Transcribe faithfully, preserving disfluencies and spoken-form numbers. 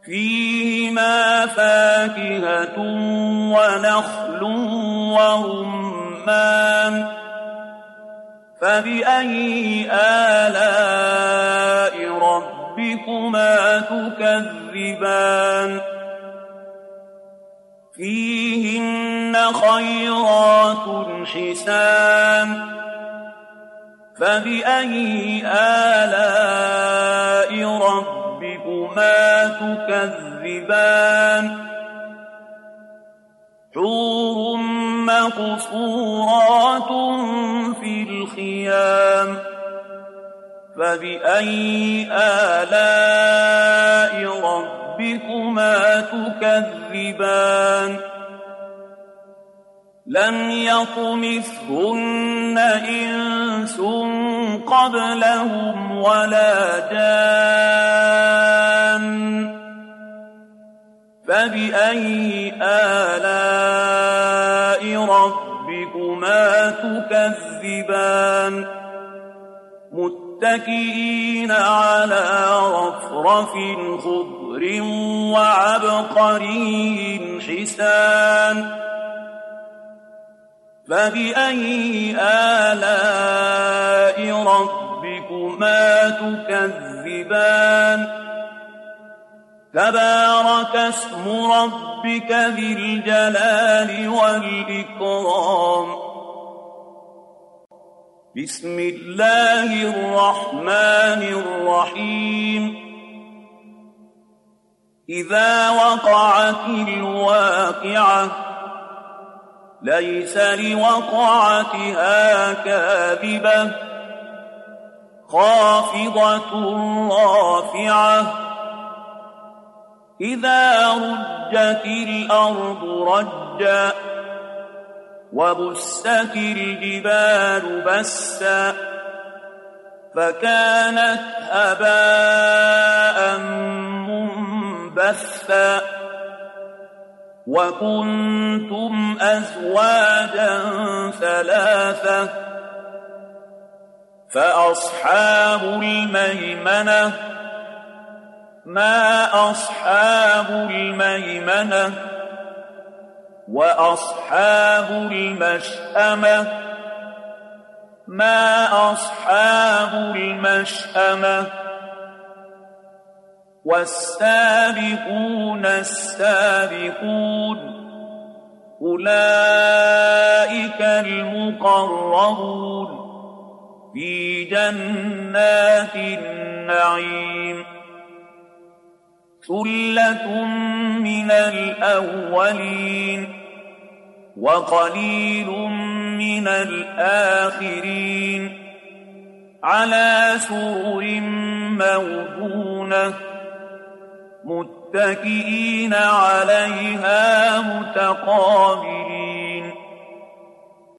فيهما فاكهة ونخل ورمان فبأي آلاء ربكما تكذبان فيهن خيرات حسان فبأي آلاء ربكما تكذبان حور مقصورات في الخيام فبأي آلاء ربكما تكذبان لم يطمثهن إنس قبلهم ولا جان فبأي آلاء ربكما تكذبان متكئين على رفرف خضر وعبقري حسان فبأي آلاء ربكما تكذبان تبارك اسم ربك ذي الجلال والإكرام بسم الله الرحمن الرحيم إذا وقعت الواقعة ليس لوقعتها كاذبة خافضة رافعة إذا رجت الأرض رجا وبست الجبال بسا فكانت هباء منبثا وكنتم أزواجا ثلاثة فأصحاب الميمنة ما أصحاب الميمنة وأصحاب المشأمة ما أصحاب المشأمة والسابقون السابقون أولئك المقربون في جنات النعيم ثلة من الأولين وقليل من الآخرين على سرر موضونة متكئين عليها متقابلين